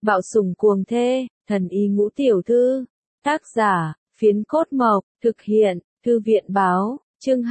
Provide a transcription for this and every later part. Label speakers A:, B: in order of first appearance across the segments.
A: Bạo sủng cuồng thê, thần y ngũ tiểu thư. Tác giả, Phiến Cốt Mộc, thực hiện, Thư viện báo, chương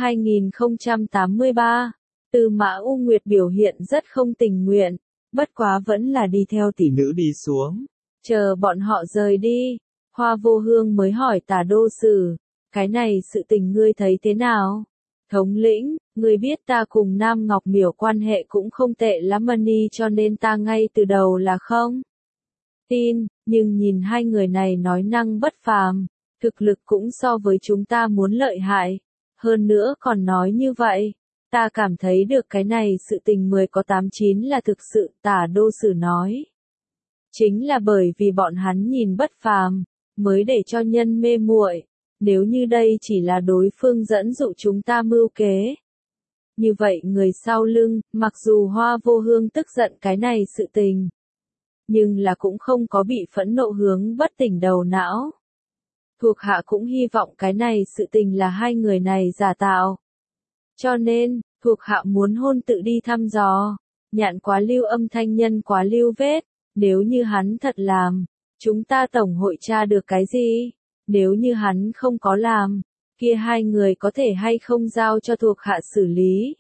A: 2083. Tư Mã U Nguyệt biểu hiện rất không tình nguyện, bất quá vẫn là đi theo tỷ nữ đi xuống. Chờ bọn họ rời đi, Hoa Vô Hương mới hỏi Tả Đô Sử, cái này sự tình ngươi thấy thế nào? Thống lĩnh, ngươi biết ta cùng Nam Ngọc Miểu quan hệ cũng không tệ lắm ni, cho nên ta ngay từ đầu là không tin, nhưng nhìn hai người này nói năng bất phàm, thực lực cũng so với chúng ta muốn lợi hại, hơn nữa còn nói như vậy, ta cảm thấy được cái này sự tình 10 có 8 9 là thực sự. Tả Đô Sử nói, chính là bởi vì bọn hắn nhìn bất phàm, mới để cho nhân mê muội. Nếu như đây chỉ là đối phương dẫn dụ chúng ta mưu kế, như vậy người sau lưng, mặc dù Hoa Vô Hương tức giận cái này sự tình, nhưng là cũng không có bị phẫn nộ hướng bất tỉnh đầu não. Thuộc hạ cũng hy vọng cái này sự tình là hai người này giả tạo. Cho nên, thuộc hạ muốn hôn tự đi thăm dò, nhạn quá lưu âm thanh nhân quá lưu vết, nếu như hắn thật làm, chúng ta tổng hội tra được cái gì? Nếu như hắn không có làm, kia hai người có thể hay không giao cho thuộc hạ xử lý.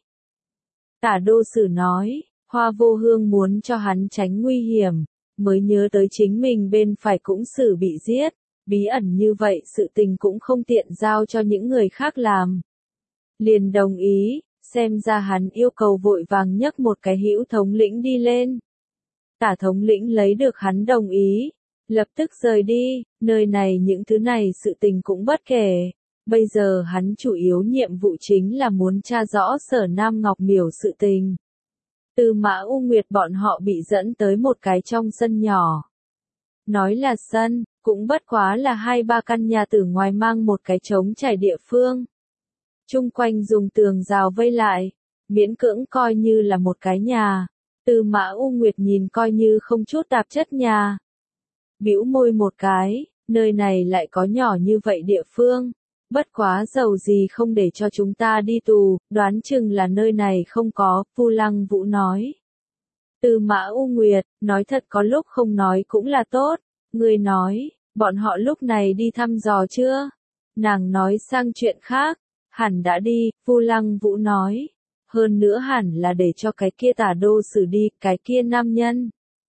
A: Tả Đô Sử nói, Hoa Vô Hương muốn cho hắn tránh nguy hiểm, mới nhớ tới chính mình bên phải cũng xử bị giết, bí ẩn như vậy sự tình cũng không tiện giao cho những người khác làm. Liền đồng ý, xem ra hắn yêu cầu vội vàng nhấc một cái hữu thống lĩnh đi lên. Tả thống lĩnh lấy được hắn đồng ý, lập tức rời đi, nơi này những thứ này sự tình cũng bất kể. Bây giờ hắn chủ yếu nhiệm vụ chính là muốn tra rõ Sở Nam Ngọc Miểu sự tình. Tư Mã U Nguyệt bọn họ bị dẫn tới một cái trong sân nhỏ. Nói là sân, cũng bất quá là 2-3 căn nhà từ ngoài mang một cái trống trải địa phương. Chung quanh dùng tường rào vây lại, miễn cưỡng coi như là một cái nhà. Tư Mã U Nguyệt nhìn coi như không chút tạp chất nhà. Bĩu môi một cái, nơi này lại có nhỏ như vậy địa phương. Bất quá dầu gì không để cho chúng ta đi tù, đoán chừng là nơi này không có, Vu Lăng Vũ nói. Tư Mã U Nguyệt, nói thật có lúc không nói cũng là tốt, người nói, bọn họ lúc này đi thăm dò chưa? Nàng nói sang chuyện khác, hẳn đã đi, Vu Lăng Vũ nói. Hơn nữa hẳn là để cho cái kia Tả Đô Sử đi, cái kia nam nhân.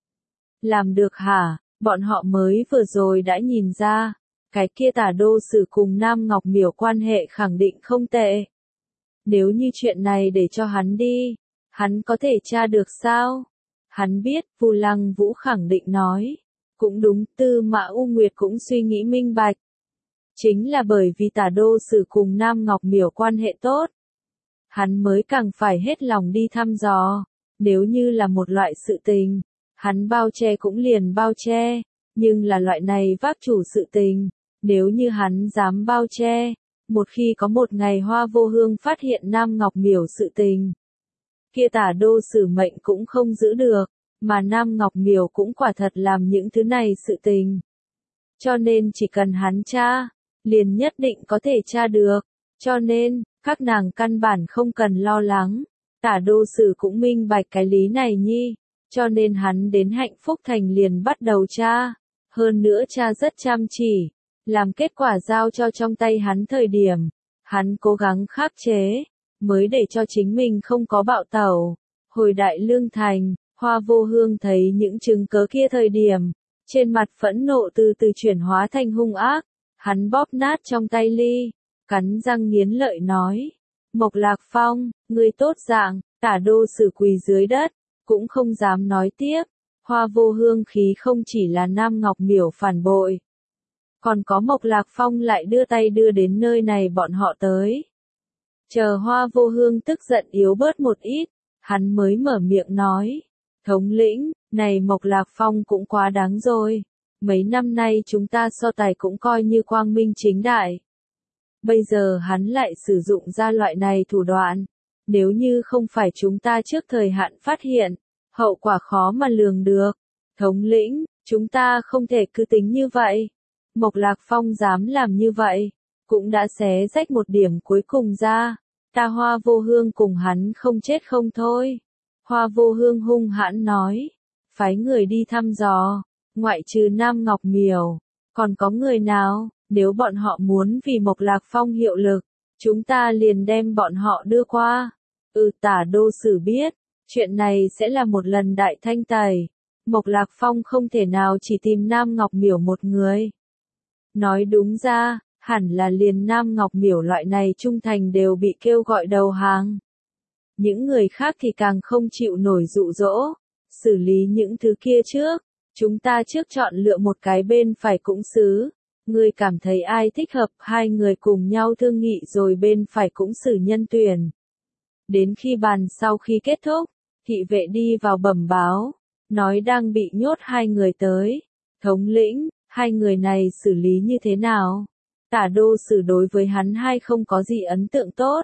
A: Làm được hả? Bọn họ mới vừa rồi đã nhìn ra, cái kia Tả Đô Sử cùng Nam Ngọc Miểu quan hệ khẳng định không tệ. Nếu như chuyện này để cho hắn đi, hắn có thể tra được sao? Hắn biết, Vu Lăng Vũ khẳng định nói. Cũng đúng, Tư Mã U Nguyệt cũng suy nghĩ minh bạch. Chính là bởi vì Tả Đô Sử cùng Nam Ngọc Miểu quan hệ tốt, hắn mới càng phải hết lòng đi thăm dò. Nếu như là một loại sự tình, hắn bao che cũng liền bao che, nhưng là loại này vác chủ sự tình, nếu như hắn dám bao che, một khi có một ngày Hoa Vô Hương phát hiện Nam Ngọc Miểu sự tình, kia Tả Đô Sử mệnh cũng không giữ được, mà Nam Ngọc Miểu cũng quả thật làm những thứ này sự tình. Cho nên chỉ cần hắn tra, liền nhất định có thể tra được, cho nên, các nàng căn bản không cần lo lắng. Tả Đô Sử cũng minh bạch cái lý này nhi, cho nên hắn đến Hạnh Phúc Thành liền bắt đầu tra, hơn nữa tra rất chăm chỉ, làm kết quả giao cho trong tay hắn thời điểm, hắn cố gắng khắc chế, mới để cho chính mình không có bạo tẩu. Hồi Đại Lương Thành, Hoa Vô Hương thấy những chứng cớ kia thời điểm, trên mặt phẫn nộ từ từ chuyển hóa thành hung ác, hắn bóp nát trong tay ly, cắn răng nghiến lợi nói, Mộc Lạc Phong, ngươi tốt dạng. Tả Đô Sử quỳ dưới đất, cũng không dám nói tiếp. Hoa Vô Hương khí không chỉ là Nam Ngọc Miểu phản bội, còn có Mộc Lạc Phong lại đưa tay đưa đến nơi này bọn họ tới. Chờ Hoa Vô Hương tức giận yếu bớt một ít, hắn mới mở miệng nói, thống lĩnh, này Mộc Lạc Phong cũng quá đáng rồi. Mấy năm nay chúng ta so tài cũng coi như quang minh chính đại. Bây giờ hắn lại sử dụng ra loại này thủ đoạn. Nếu như không phải chúng ta trước thời hạn phát hiện, hậu quả khó mà lường được. Thống lĩnh, chúng ta không thể cứ tính như vậy. Mộc Lạc Phong dám làm như vậy, cũng đã xé rách một điểm cuối cùng ra. Ta Hoa Vô Hương cùng hắn không chết không thôi. Hoa Vô Hương hung hãn nói, phái người đi thăm dò, Ngoại trừ Nam Ngọc Miểu, còn có người nào? Nếu bọn họ muốn vì Mộc Lạc Phong hiệu lực, chúng ta liền đem bọn họ đưa qua. Tả đô sử biết, chuyện này sẽ là một lần đại thanh tẩy. Mộc Lạc Phong không thể nào chỉ tìm Nam Ngọc Miểu một người. Nói đúng ra, hẳn là liền Nam Ngọc Miểu loại này trung thành đều bị kêu gọi đầu hàng. Những người khác thì càng không chịu nổi dụ dỗ, xử lý những thứ kia trước. Chúng ta trước chọn lựa một cái bên phải cũng xứ. Ngươi cảm thấy ai thích hợp, hai người cùng nhau thương nghị rồi bên phải cũng xử nhân tuyển. Đến khi bàn sau khi kết thúc, thị vệ đi vào bẩm báo, nói đang bị nhốt hai người tới. Thống lĩnh, hai người này xử lý như thế nào? Tả đô sử đối với hắn hai không có gì ấn tượng tốt.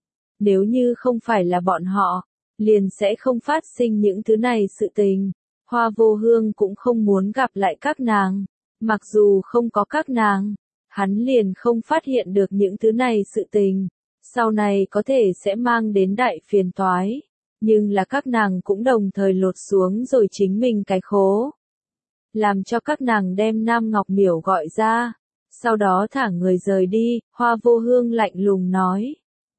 A: Nếu như không phải là bọn họ, liền sẽ không phát sinh những thứ này sự tình. Hoa Vô Hương cũng không muốn gặp lại các nàng. Mặc dù không có các nàng, hắn liền không phát hiện được những thứ này sự tình. Sau này có thể sẽ mang đến đại phiền toái. Nhưng là các nàng cũng đồng thời lột xuống rồi chính mình cái khố. Làm cho các nàng đem Nam Ngọc Miểu gọi ra. Sau đó thả người rời đi, Hoa Vô Hương lạnh lùng nói.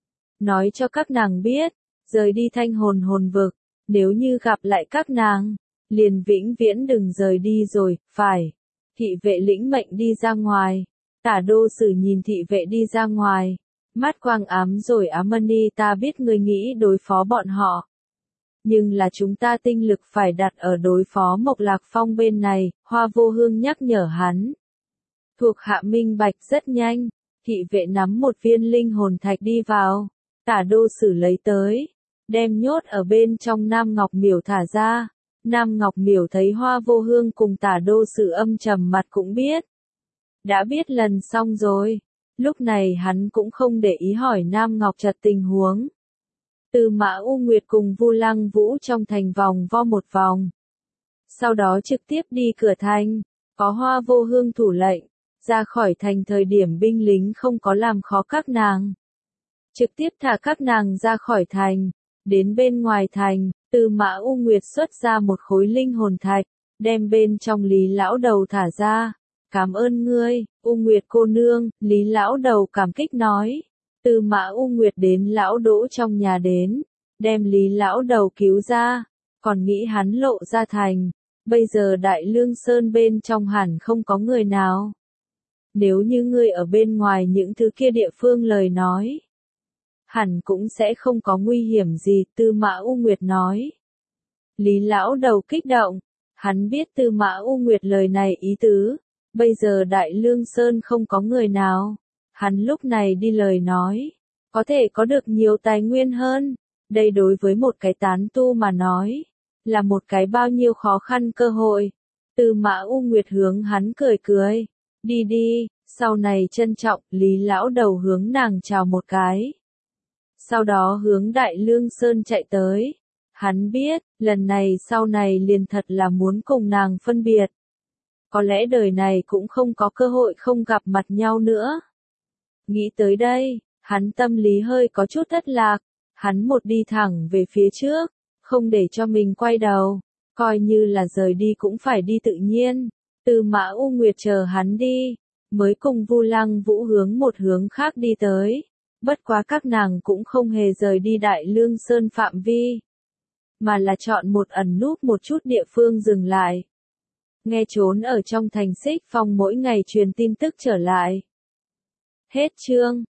A: Nói cho các nàng biết, rời đi Thanh Hồn hồn vực, nếu như gặp lại các nàng, liền vĩnh viễn đừng rời đi rồi, phải. Thị vệ lĩnh mệnh đi ra ngoài. Tả đô sử nhìn thị vệ đi ra ngoài. Mắt quang ám rồi Amani, ta biết ngươi nghĩ đối phó bọn họ. Nhưng là chúng ta tinh lực phải đặt ở đối phó Mộc Lạc Phong bên này, Hoa Vô Hương nhắc nhở hắn. Thuộc hạ minh bạch rất nhanh, thị vệ nắm một viên linh hồn thạch đi vào. Tả đô sử lấy tới, đem nhốt ở bên trong Nam Ngọc Miểu thả ra. Nam Ngọc Miểu thấy Hoa Vô Hương cùng tả đô sử âm trầm mặt cũng biết. Đã biết lần xong rồi, lúc này hắn cũng không để ý hỏi Nam Ngọc Trật tình huống. Từ Mã U Nguyệt cùng Vu Lăng Vũ trong thành vòng vo một vòng. Sau đó trực tiếp đi cửa thành, có Hoa Vô Hương thủ lệnh, ra khỏi thành thời điểm binh lính không có làm khó các nàng. Trực tiếp thả các nàng ra khỏi thành, đến bên ngoài thành, Từ Mã U Nguyệt xuất ra một khối linh hồn thạch, đem bên trong Lý lão đầu thả ra. Cảm ơn ngươi, U Nguyệt cô nương, Lý lão đầu cảm kích nói. Từ Mã U Nguyệt đến lão Đỗ trong nhà đến, đem Lý lão đầu cứu ra, còn nghĩ hắn lộ ra thành. Bây giờ Đại Lương Sơn bên trong hẳn không có người nào. Nếu như ngươi ở bên ngoài những thứ kia địa phương lời nói, hẳn cũng sẽ không có nguy hiểm gì, Tư Mã U Nguyệt nói. Lý lão đầu kích động, hắn biết Tư Mã U Nguyệt lời này ý tứ, bây giờ Đại Lương Sơn không có người nào, hắn lúc này đi lời nói, có thể có được nhiều tài nguyên hơn, đây đối với một cái tán tu mà nói, là một cái bao nhiêu khó khăn cơ hội. Tư Mã U Nguyệt hướng hắn cười cười, đi đi, sau này trân trọng, Lý lão đầu hướng nàng chào một cái. Sau đó hướng Đại Lương Sơn chạy tới. Hắn biết, lần này sau này liền thật là muốn cùng nàng phân biệt. Có lẽ đời này cũng không có cơ hội không gặp mặt nhau nữa. Nghĩ tới đây, hắn tâm lý hơi có chút thất lạc. Hắn một đi thẳng về phía trước, không để cho mình quay đầu. Coi như là rời đi cũng phải đi tự nhiên. Từ Mã U Nguyệt chờ hắn đi, mới cùng Vu Lăng Vũ hướng một hướng khác đi tới. Bất quá các nàng cũng không hề rời đi Đại Lương Sơn phạm vi, mà là chọn một ẩn núp một chút địa phương dừng lại. Nghe trốn ở trong thành Xích Phong mỗi ngày truyền tin tức trở lại. Hết chương.